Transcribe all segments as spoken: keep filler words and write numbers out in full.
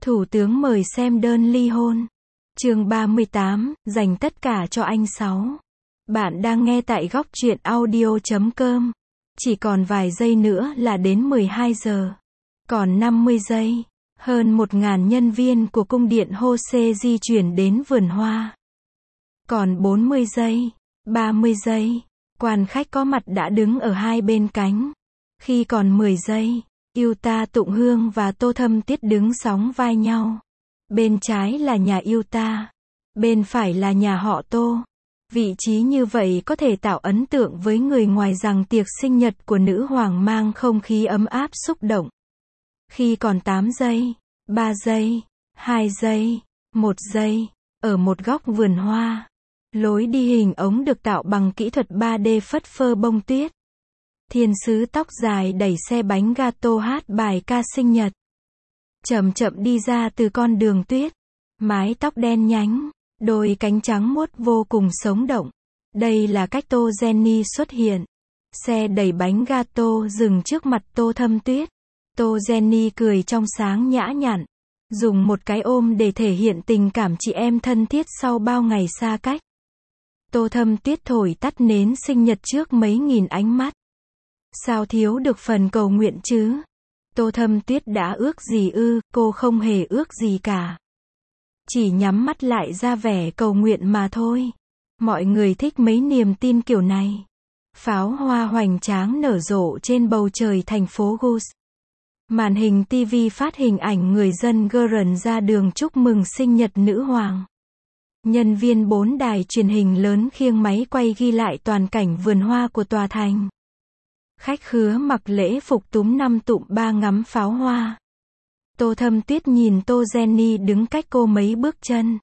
Thủ tướng mời xem đơn ly hôn. Chương ba mươi tám, dành tất cả cho anh sáu. Bạn đang nghe tại góc truyện audio chấm com. Chỉ còn vài giây nữa là đến mười hai giờ. Còn năm mươi giây. Hơn một nghìn nhân viên của cung điện Jose di chuyển đến vườn hoa. Còn bốn mươi giây. ba mươi giây. Quan khách có mặt đã đứng ở hai bên cánh. Khi còn mười giây. Yuta Tụng Hương và Tô Thâm Tiết đứng sóng vai nhau. Bên trái là nhà Yuta. Bên phải là nhà họ Tô. Vị trí như vậy có thể tạo ấn tượng với người ngoài rằng tiệc sinh nhật của nữ hoàng mang không khí ấm áp xúc động. Khi còn tám giây, ba giây, hai giây, một giây, ở một góc vườn hoa, lối đi hình ống được tạo bằng kỹ thuật ba D phất phơ bông tuyết. Thiên sứ tóc dài đẩy xe bánh gato hát bài ca sinh nhật. Chậm chậm đi ra từ con đường tuyết. Mái tóc đen nhánh, đôi cánh trắng muốt vô cùng sống động. Đây là cách Tô Jenny xuất hiện. Xe đẩy bánh gato dừng trước mặt Tô Thâm Tuyết. Tô Jenny cười trong sáng nhã nhặn. Dùng một cái ôm để thể hiện tình cảm chị em thân thiết sau bao ngày xa cách. Tô Thâm Tuyết thổi tắt nến sinh nhật trước mấy nghìn ánh mắt. Sao thiếu được phần cầu nguyện chứ? Tô Thâm Tuyết đã ước gì ư? Cô không hề ước gì cả. Chỉ nhắm mắt lại ra vẻ cầu nguyện mà thôi. Mọi người thích mấy niềm tin kiểu này. Pháo hoa hoành tráng nở rộ trên bầu trời thành phố Gus. Màn hình ti vi phát hình ảnh người dân Guren ra đường chúc mừng sinh nhật nữ hoàng. Nhân viên bốn đài truyền hình lớn khiêng máy quay ghi lại toàn cảnh vườn hoa của tòa thành. Khách khứa mặc lễ phục túm năm tụm ba ngắm pháo hoa. Tô Thâm Tuyết nhìn Tô Jenny đứng cách cô mấy bước chân.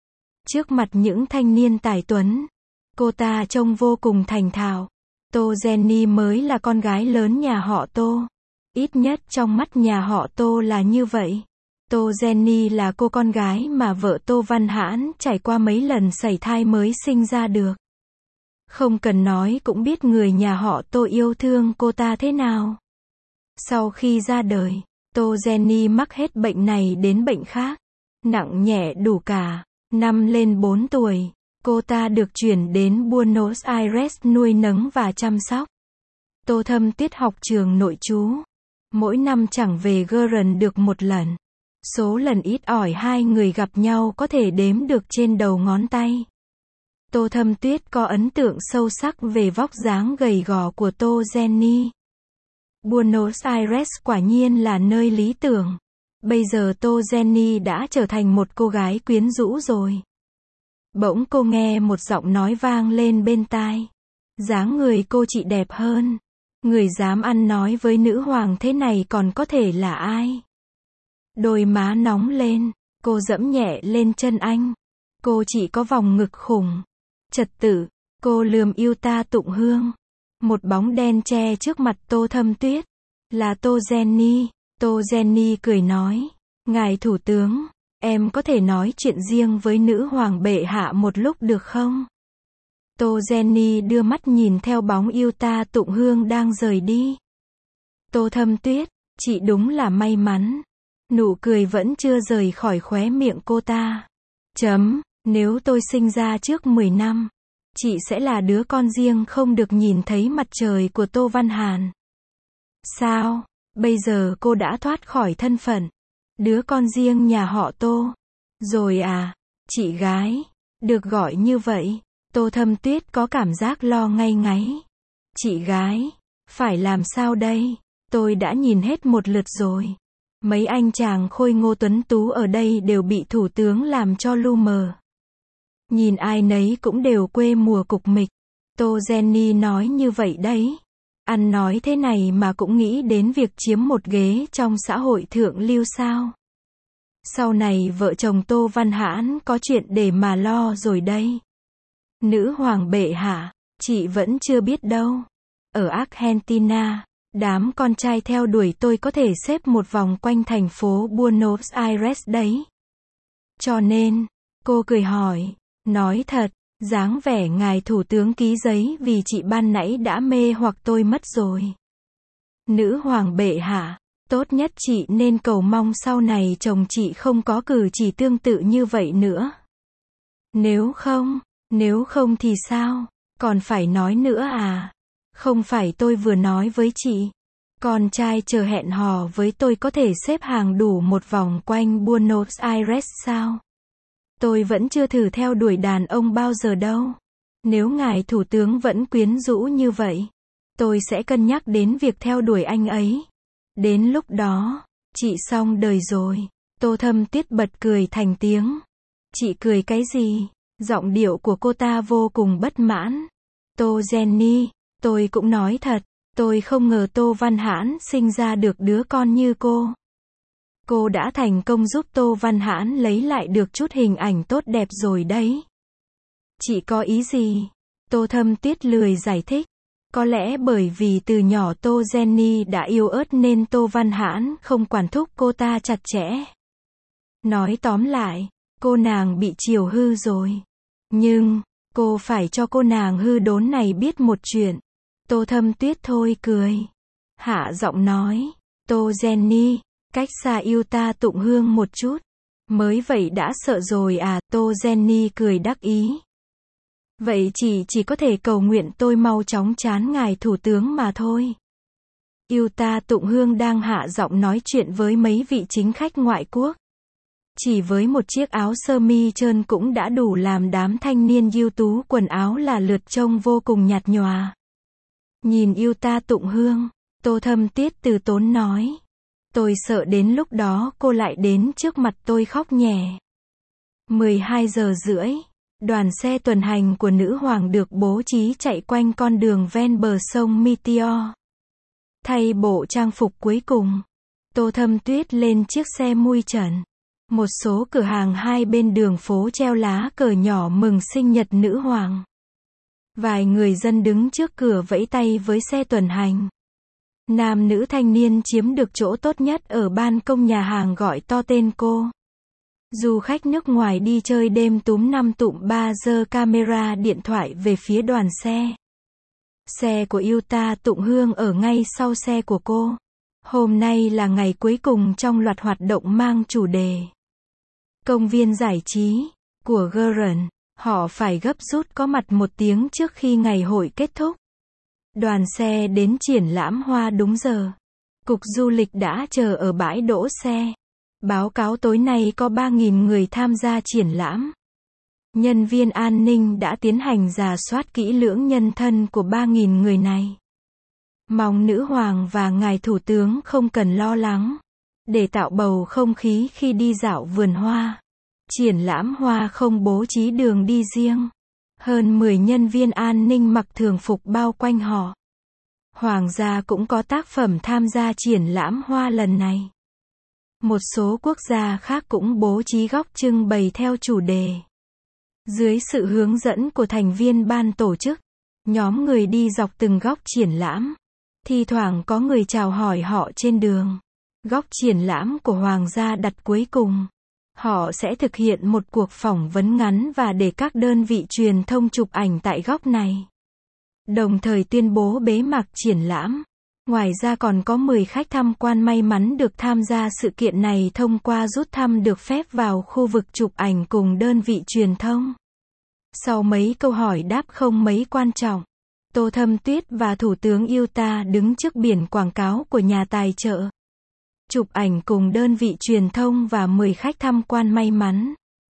Trước mặt những thanh niên tài tuấn, cô ta trông vô cùng thành thạo. Tô Jenny mới là con gái lớn nhà họ Tô. Ít nhất trong mắt nhà họ Tô là như vậy. Tô Jenny là cô con gái mà vợ Tô Văn Hãn trải qua mấy lần sảy thai mới sinh ra được. Không cần nói cũng biết người nhà họ Tô yêu thương cô ta thế nào. Sau khi ra đời, Tô Jenny mắc hết bệnh này đến bệnh khác. Nặng nhẹ đủ cả. Năm lên bốn tuổi, cô ta được chuyển đến Buenos Aires nuôi nấng và chăm sóc. Tô Thâm Tuyết học trường nội trú. Mỗi năm chẳng về Guren được một lần. Số lần ít ỏi hai người gặp nhau có thể đếm được trên đầu ngón tay. Tô Thâm Tuyết có ấn tượng sâu sắc về vóc dáng gầy gò của Tô Jenny. Buenos Aires quả nhiên là nơi lý tưởng. Bây giờ Tô Jenny đã trở thành một cô gái quyến rũ rồi. Bỗng cô nghe một giọng nói vang lên bên tai. Dáng người cô chị đẹp hơn. Người dám ăn nói với nữ hoàng thế này còn có thể là ai? Đôi má nóng lên, cô dẫm nhẹ lên chân anh. Cô chỉ có vòng ngực khủng. Trật tự, cô lườm Yuta Tụng Hương. Một bóng đen che trước mặt Tô Thâm Tuyết. Là Tô Jenny. Tô Jenny cười nói. Ngài thủ tướng, em có thể nói chuyện riêng với nữ hoàng bệ hạ một lúc được không? Tô Jenny đưa mắt nhìn theo bóng Yuta Tụng Hương đang rời đi. Tô Thâm Tuyết, chị đúng là may mắn. Nụ cười vẫn chưa rời khỏi khóe miệng cô ta. Chấm, nếu tôi sinh ra trước mười năm, chị sẽ là đứa con riêng không được nhìn thấy mặt trời của Tô Văn Hàn. Sao, bây giờ cô đã thoát khỏi thân phận đứa con riêng nhà họ Tô rồi à? Chị gái, được gọi như vậy, Tô Thâm Tuyết có cảm giác lo ngay ngáy. Chị gái, phải làm sao đây? Tôi đã nhìn hết một lượt rồi. Mấy anh chàng khôi ngô tuấn tú ở đây đều bị thủ tướng làm cho lu mờ. Nhìn ai nấy cũng đều quê mùa cục mịch. Tô Jenny nói như vậy đấy. Ăn nói thế này mà cũng nghĩ đến việc chiếm một ghế trong xã hội thượng lưu sao? Sau này vợ chồng Tô Văn Hãn có chuyện để mà lo rồi đây. Nữ hoàng bệ hạ, chị vẫn chưa biết đâu. Ở Argentina, đám con trai theo đuổi tôi có thể xếp một vòng quanh thành phố Buenos Aires đấy. Cho nên, cô cười hỏi, nói thật, dáng vẻ ngài thủ tướng ký giấy vì chị ban nãy đã mê hoặc tôi mất rồi. Nữ hoàng bệ hạ, Tốt nhất chị nên cầu mong sau này chồng chị không có cử chỉ tương tự như vậy nữa. Nếu không, nếu không thì sao? Còn phải nói nữa à? Không phải tôi vừa nói với chị. Con trai chờ hẹn hò với tôi có thể xếp hàng đủ một vòng quanh Buenos Aires sao? Tôi vẫn chưa thử theo đuổi đàn ông bao giờ đâu. Nếu ngài thủ tướng vẫn quyến rũ như vậy, tôi sẽ cân nhắc đến việc theo đuổi anh ấy. Đến lúc đó, chị xong đời rồi. Tô Thâm Tuyết bật cười thành tiếng. Chị cười cái gì? Giọng điệu của cô ta vô cùng bất mãn. Tô Jenny, tôi cũng nói thật, tôi không ngờ Tô Văn Hãn sinh ra được đứa con như cô. Cô đã thành công giúp Tô Văn Hãn lấy lại được chút hình ảnh tốt đẹp rồi đấy. Chị có ý gì? Tô Thâm Tuyết lười giải thích. Có lẽ bởi vì từ nhỏ Tô Jenny đã yếu ớt nên Tô Văn Hãn không quản thúc cô ta chặt chẽ. Nói tóm lại, cô nàng bị chiều hư rồi. Nhưng, cô phải cho cô nàng hư đốn này biết một chuyện. Tô Thâm Tuyết thôi cười. Hạ giọng nói, Tô Jenny, cách xa yêu ta Tụng Hương một chút. Mới vậy đã sợ rồi à? Tô Jenny cười đắc ý. Vậy chị chỉ có thể cầu nguyện tôi mau chóng chán ngài thủ tướng mà thôi. Yêu ta Tụng Hương đang hạ giọng nói chuyện với mấy vị chính khách ngoại quốc. Chỉ với một chiếc áo sơ mi trơn cũng đã đủ làm đám thanh niên ưu tú quần áo là lượt trông vô cùng nhạt nhòa. Nhìn yêu ta Tụng Hương, Tô Thâm Tuyết từ tốn nói. Tôi sợ đến lúc đó cô lại đến trước mặt tôi khóc nhè. mười hai giờ rưỡi, đoàn xe tuần hành của nữ hoàng được bố trí chạy quanh con đường ven bờ sông Meteor. Thay bộ trang phục cuối cùng, Tô Thâm Tuyết lên chiếc xe mui trần. Một số cửa hàng hai bên đường phố treo lá cờ nhỏ mừng sinh nhật nữ hoàng. Vài người dân đứng trước cửa vẫy tay với xe tuần hành. Nam nữ thanh niên chiếm được chỗ tốt nhất ở ban công nhà hàng gọi to tên cô. Du khách nước ngoài đi chơi đêm túm năm tụm ba giơ camera điện thoại về phía đoàn xe. Xe của yêu ta Tụng Hương ở ngay sau xe của cô. Hôm nay là ngày cuối cùng trong loạt hoạt động mang chủ đề công viên giải trí của Garen. Họ phải gấp rút có mặt một tiếng trước khi ngày hội kết thúc. Đoàn xe đến triển lãm hoa đúng giờ. Cục du lịch đã chờ ở bãi đỗ xe. Báo cáo tối nay có ba nghìn người tham gia triển lãm. Nhân viên an ninh đã tiến hành rà soát kỹ lưỡng nhân thân của ba nghìn người này. Mong nữ hoàng và ngài thủ tướng không cần lo lắng. Để tạo bầu không khí khi đi dạo vườn hoa, triển lãm hoa không bố trí đường đi riêng. Hơn mười nhân viên an ninh mặc thường phục bao quanh họ. Hoàng gia cũng có tác phẩm tham gia triển lãm hoa lần này. Một số quốc gia khác cũng bố trí góc trưng bày theo chủ đề. Dưới sự hướng dẫn của thành viên ban tổ chức, nhóm người đi dọc từng góc triển lãm. Thi thoảng có người chào hỏi họ trên đường. Góc triển lãm của Hoàng gia đặt cuối cùng. Họ sẽ thực hiện một cuộc phỏng vấn ngắn và để các đơn vị truyền thông chụp ảnh tại góc này. Đồng thời tuyên bố bế mạc triển lãm. Ngoài ra còn có mười khách tham quan may mắn được tham gia sự kiện này thông qua rút thăm được phép vào khu vực chụp ảnh cùng đơn vị truyền thông. Sau mấy câu hỏi đáp không mấy quan trọng, Tô Thâm Tuyết và Thủ tướng Yuta đứng trước biển quảng cáo của nhà tài trợ. Chụp ảnh cùng đơn vị truyền thông và mười khách tham quan may mắn.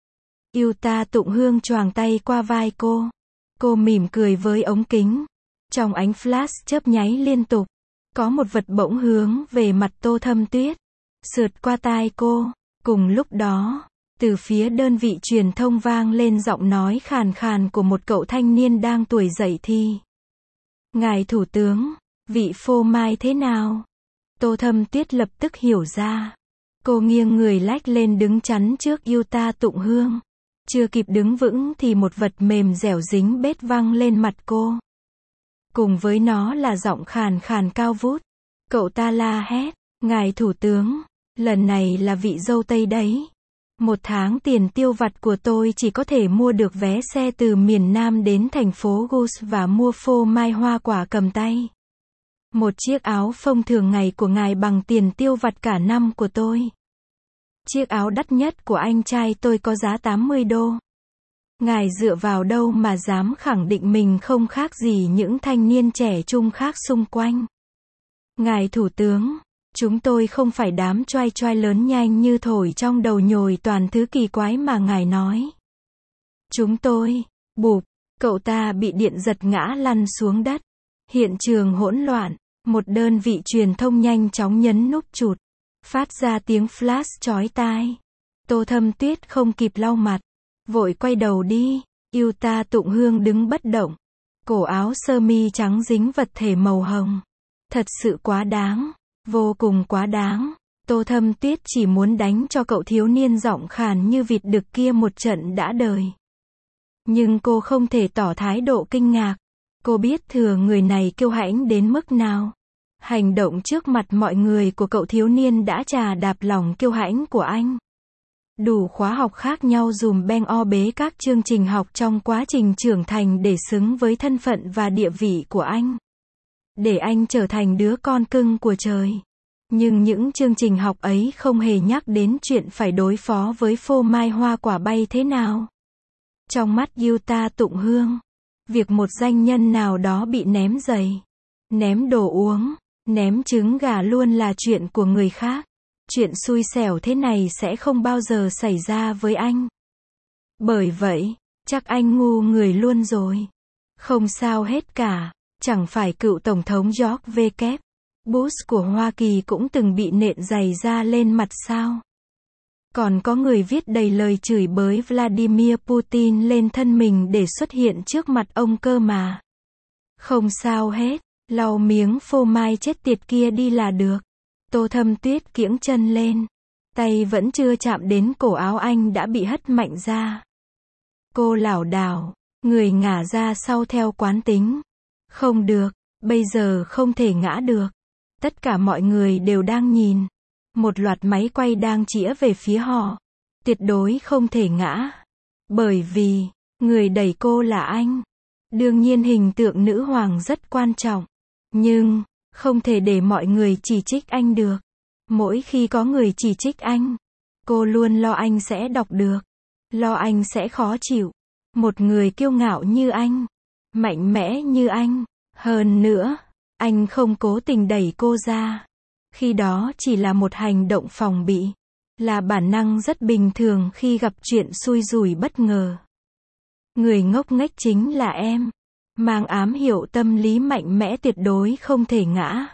Yuta Tụng Hương choàng tay qua vai cô. Cô mỉm cười với ống kính. Trong ánh flash chớp nháy liên tục, có một vật bỗng hướng về mặt Tô Thâm Tuyết, sượt qua tai cô. Cùng lúc đó, từ phía đơn vị truyền thông vang lên giọng nói khàn khàn của một cậu thanh niên đang tuổi dậy thì. Ngài thủ tướng, vị phô mai thế nào? Tô Thâm Tuyết lập tức hiểu ra. Cô nghiêng người lách lên đứng chắn trước Yuta Tụng Hương. Chưa kịp đứng vững thì một vật mềm dẻo dính bết văng lên mặt cô. Cùng với nó là giọng khàn khàn cao vút. Cậu ta la hét, ngài thủ tướng, lần này là vị dâu Tây đấy. Một tháng tiền tiêu vặt của tôi chỉ có thể mua được vé xe từ miền Nam đến thành phố Gus và mua phô mai hoa quả cầm tay. Một chiếc áo phông thường ngày của ngài bằng tiền tiêu vặt cả năm của tôi. Chiếc áo đắt nhất của anh trai tôi có giá tám mươi đô. Ngài dựa vào đâu mà dám khẳng định mình không khác gì những thanh niên trẻ trung khác xung quanh? Ngài Thủ tướng, chúng tôi không phải đám choai choai lớn nhanh như thổi trong đầu nhồi toàn thứ kỳ quái mà ngài nói. Chúng tôi, bụp, cậu ta bị điện giật ngã lăn xuống đất. Hiện trường hỗn loạn, một đơn vị truyền thông nhanh chóng nhấn nút chụp, phát ra tiếng flash chói tai. Tô Thâm Tuyết không kịp lau mặt, vội quay đầu đi. Yuta Tụng Hương đứng bất động, cổ áo sơ mi trắng dính vật thể màu hồng. Thật sự quá đáng, vô cùng quá đáng. Tô Thâm Tuyết chỉ muốn đánh cho cậu thiếu niên giọng khàn như vịt đực kia một trận đã đời. Nhưng cô không thể tỏ thái độ kinh ngạc. Cô biết thừa người này kiêu hãnh đến mức nào. Hành động trước mặt mọi người của cậu thiếu niên đã trà đạp lòng kiêu hãnh của anh. Đủ khóa học khác nhau dùm beng o bế các chương trình học trong quá trình trưởng thành để xứng với thân phận và địa vị của anh. Để anh trở thành đứa con cưng của trời. Nhưng những chương trình học ấy không hề nhắc đến chuyện phải đối phó với phô mai hoa quả bay thế nào. Trong mắt Yuta Tụng Hương, việc một doanh nhân nào đó bị ném giày, ném đồ uống, ném trứng gà luôn là chuyện của người khác. Chuyện xui xẻo thế này sẽ không bao giờ xảy ra với anh. Bởi vậy, chắc anh ngu người luôn rồi. Không sao hết cả, chẳng phải cựu Tổng thống George W. Bush của Hoa Kỳ cũng từng bị nện giày da lên mặt sao? Còn có người viết đầy lời chửi bới Vladimir Putin lên thân mình để xuất hiện trước mặt ông cơ mà. Không sao hết, lau miếng phô mai chết tiệt kia đi là được. Tô Thâm Tuyết kiễng chân lên, tay vẫn chưa chạm đến cổ áo anh đã bị hất mạnh ra. Cô lảo đảo, người ngả ra sau theo quán tính. Không được, bây giờ không thể ngã được. Tất cả mọi người đều đang nhìn. Một loạt máy quay đang chĩa về phía họ. Tuyệt đối không thể ngã. Bởi vì, người đẩy cô là anh. Đương nhiên hình tượng nữ hoàng rất quan trọng. Nhưng, không thể để mọi người chỉ trích anh được. Mỗi khi có người chỉ trích anh, cô luôn lo anh sẽ đọc được. Lo anh sẽ khó chịu. Một người kiêu ngạo như anh, mạnh mẽ như anh. Hơn nữa, anh không cố tình đẩy cô ra. Khi đó chỉ là một hành động phòng bị. Là bản năng rất bình thường khi gặp chuyện xui rủi bất ngờ. Người ngốc nghếch chính là em. Mang ám hiệu tâm lý mạnh mẽ tuyệt đối không thể ngã.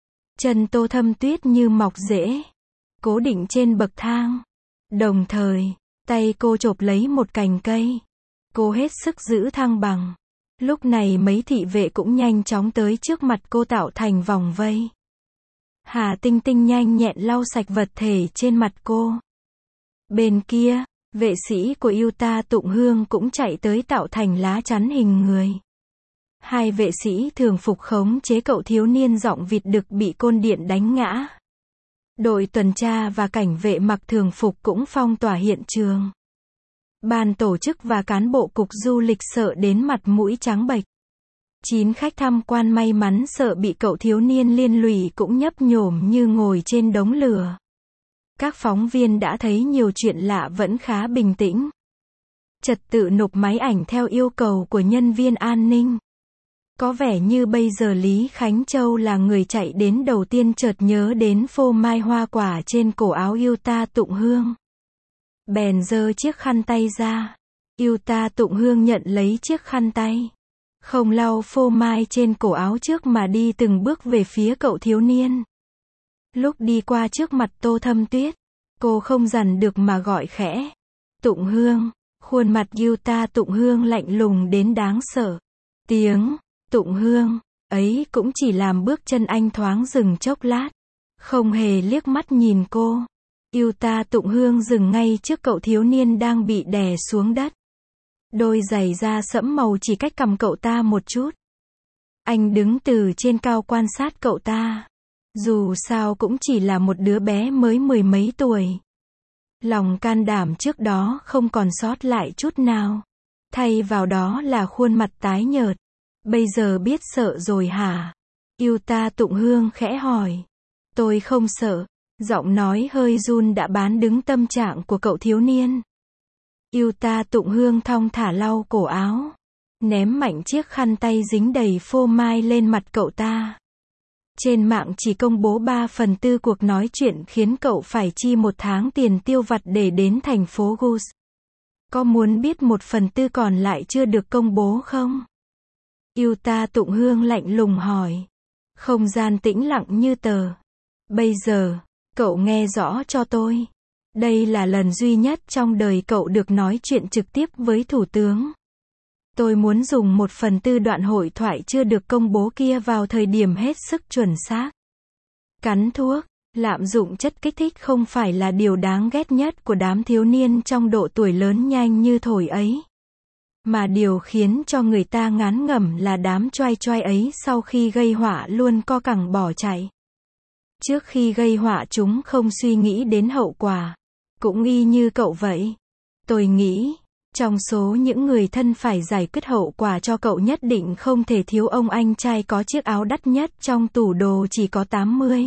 Chân Tô Thâm Tuyết như mọc rễ, cố định trên bậc thang. Đồng thời, tay cô chộp lấy một cành cây. Cô hết sức giữ thăng bằng. Lúc này mấy thị vệ cũng nhanh chóng tới trước mặt cô tạo thành vòng vây. Hà Tinh Tinh nhanh nhẹn lau sạch vật thể trên mặt cô. Bên kia, vệ sĩ của Yuta Tụng Hương cũng chạy tới tạo thành lá chắn hình người. Hai vệ sĩ thường phục khống chế cậu thiếu niên giọng vịt đực bị côn điện đánh ngã. Đội tuần tra và cảnh vệ mặc thường phục cũng phong tỏa hiện trường. Ban tổ chức và cán bộ cục du lịch sợ đến mặt mũi trắng bệch. Chín khách tham quan may mắn sợ bị cậu thiếu niên liên lụy cũng nhấp nhổm như ngồi trên đống lửa. Các phóng viên đã thấy nhiều chuyện lạ vẫn khá bình tĩnh. Trật tự nộp máy ảnh theo yêu cầu của nhân viên an ninh. Có vẻ như bây giờ Lý Khánh Châu là người chạy đến đầu tiên chợt nhớ đến phô mai hoa quả trên cổ áo Yuta Tụng Hương. Bèn giơ chiếc khăn tay ra. Yuta Tụng Hương nhận lấy chiếc khăn tay. Không lau phô mai trên cổ áo trước mà đi từng bước về phía cậu thiếu niên. Lúc đi qua trước mặt Tô Thâm Tuyết, cô không dằn được mà gọi khẽ. Tụng Hương, khuôn mặt Yuta Tụng Hương lạnh lùng đến đáng sợ. Tiếng Tụng Hương ấy cũng chỉ làm bước chân anh thoáng dừng chốc lát. Không hề liếc mắt nhìn cô. Yuta Tụng Hương dừng ngay trước cậu thiếu niên đang bị đè xuống đất. Đôi giày da sẫm màu chỉ cách cằm cậu ta một chút. Anh đứng từ trên cao quan sát cậu ta. Dù sao cũng chỉ là một đứa bé mới mười mấy tuổi. Lòng can đảm trước đó không còn sót lại chút nào. Thay vào đó là khuôn mặt tái nhợt. Bây giờ biết sợ rồi hả? Yuta Tụng Hương khẽ hỏi. Tôi không sợ. Giọng nói hơi run đã bán đứng tâm trạng của cậu thiếu niên. Yuta Tụng Hương thong thả lau cổ áo. Ném mạnh chiếc khăn tay dính đầy phô mai lên mặt cậu ta. Trên mạng chỉ công bố ba phần tư cuộc nói chuyện khiến cậu phải chi một tháng tiền tiêu vặt để đến thành phố Gus. Có muốn biết một phần tư còn lại chưa được công bố không? Yuta Tụng Hương lạnh lùng hỏi. Không gian tĩnh lặng như tờ. Bây giờ, cậu nghe rõ cho tôi. Đây là lần duy nhất trong đời cậu được nói chuyện trực tiếp với thủ tướng. Tôi muốn dùng một phần tư đoạn hội thoại chưa được công bố kia vào thời điểm hết sức chuẩn xác. Cắn thuốc, lạm dụng chất kích thích không phải là điều đáng ghét nhất của đám thiếu niên trong độ tuổi lớn nhanh như thổi ấy. Mà điều khiến cho người ta ngán ngẩm là đám choai choai ấy sau khi gây họa luôn co cẳng bỏ chạy. Trước khi gây họa chúng không suy nghĩ đến hậu quả. Cũng y như cậu vậy. Tôi nghĩ, trong số những người thân phải giải quyết hậu quả cho cậu nhất định không thể thiếu ông anh trai có chiếc áo đắt nhất trong tủ đồ chỉ có tám mươi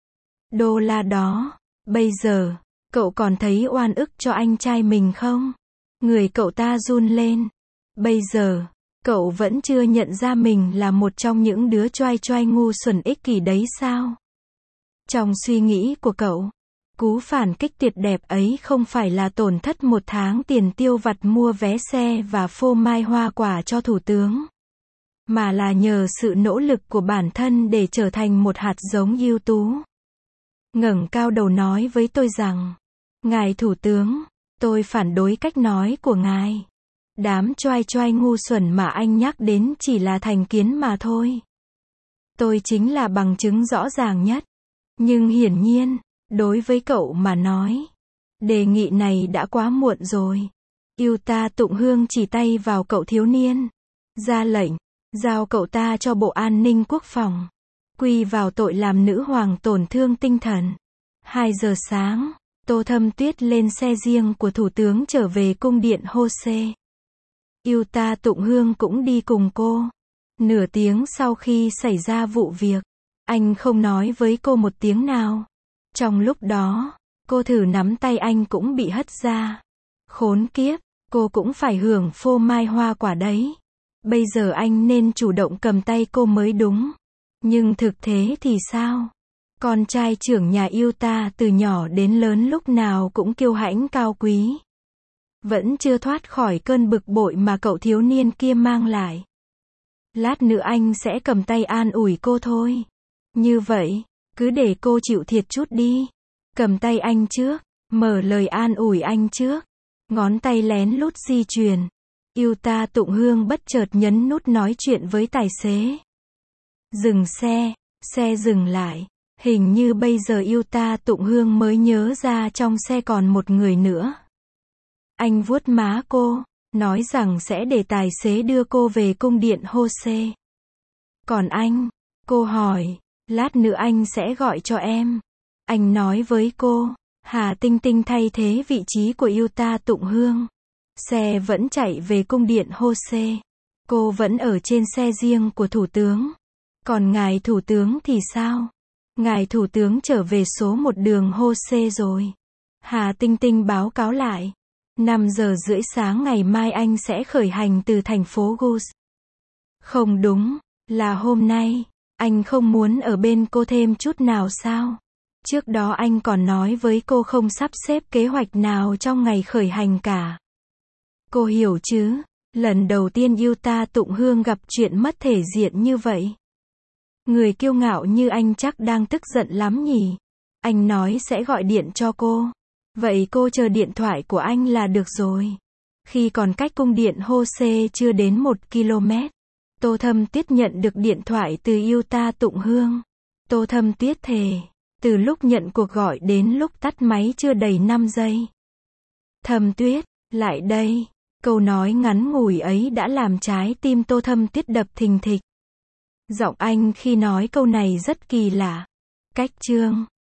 đô la đó. Bây giờ, cậu còn thấy oan ức cho anh trai mình không? Người cậu ta run lên. Bây giờ, cậu vẫn chưa nhận ra mình là một trong những đứa choai choai ngu xuẩn ích kỷ đấy sao? Trong suy nghĩ của cậu, cú phản kích tuyệt đẹp ấy không phải là tổn thất một tháng tiền tiêu vặt mua vé xe và phô mai hoa quả cho thủ tướng, mà là nhờ sự nỗ lực của bản thân để trở thành một hạt giống ưu tú. Ngẩng cao đầu nói với tôi rằng, ngài thủ tướng, tôi phản đối cách nói của ngài. Đám choai choai ngu xuẩn mà anh nhắc đến chỉ là thành kiến mà thôi. Tôi chính là bằng chứng rõ ràng nhất. Nhưng hiển nhiên, đối với cậu mà nói, đề nghị này đã quá muộn rồi. Yuta Tụng Hương chỉ tay vào cậu thiếu niên, ra lệnh, giao cậu ta cho Bộ An ninh Quốc phòng, quy vào tội làm nữ hoàng tổn thương tinh thần. Hai giờ sáng, Tô Thâm Tuyết lên xe riêng của thủ tướng trở về cung điện Hose. Yuta Tụng Hương cũng đi cùng cô. Nửa tiếng sau khi xảy ra vụ việc, anh không nói với cô một tiếng nào. Trong lúc đó, cô thử nắm tay anh cũng bị hất ra. Khốn kiếp, cô cũng phải hưởng phô mai hoa quả đấy. Bây giờ anh nên chủ động cầm tay cô mới đúng. Nhưng thực tế thì sao? Con trai trưởng nhà Yuta từ nhỏ đến lớn lúc nào cũng kiêu hãnh cao quý. Vẫn chưa thoát khỏi cơn bực bội mà cậu thiếu niên kia mang lại. Lát nữa anh sẽ cầm tay an ủi cô thôi. Như vậy, cứ để cô chịu thiệt chút đi. Cầm tay anh trước, mở lời an ủi anh trước. Ngón tay lén lút di chuyển. Yuta Tụng Hương bất chợt nhấn nút nói chuyện với tài xế. Dừng xe, xe dừng lại. Hình như bây giờ Yuta Tụng Hương mới nhớ ra trong xe còn một người nữa. Anh vuốt má cô, nói rằng sẽ để tài xế đưa cô về cung điện Hose. Còn anh? Cô hỏi. Lát nữa anh sẽ gọi cho em. Anh nói với cô. Hà Tinh Tinh thay thế vị trí của Yuta Tụng Hương. Xe vẫn chạy về cung điện Hose. Cô vẫn ở trên xe riêng của thủ tướng. Còn ngài thủ tướng thì sao? Ngài thủ tướng trở về số một đường Hose rồi. Hà Tinh Tinh báo cáo lại. năm giờ rưỡi sáng ngày mai anh sẽ khởi hành từ thành phố Gus. Không đúng, là hôm nay. Anh không muốn ở bên cô thêm chút nào sao? Trước đó anh còn nói với cô không sắp xếp kế hoạch nào trong ngày khởi hành cả. Cô hiểu chứ? Lần đầu tiên Yuta Tụng Hương gặp chuyện mất thể diện như vậy. Người kiêu ngạo như anh chắc đang tức giận lắm nhỉ? Anh nói sẽ gọi điện cho cô. Vậy cô chờ điện thoại của anh là được rồi. Khi còn cách cung điện Hose chưa đến một ki lô mét, Tô Thâm Tuyết nhận được điện thoại từ Yuta Tụng Hương. Tô Thâm Tuyết thề, từ lúc nhận cuộc gọi đến lúc tắt máy chưa đầy năm giây. Thâm Tuyết, lại đây. Câu nói ngắn ngủi ấy đã làm trái tim Tô Thâm Tuyết đập thình thịch. Giọng anh khi nói câu này rất kỳ lạ. Cách chương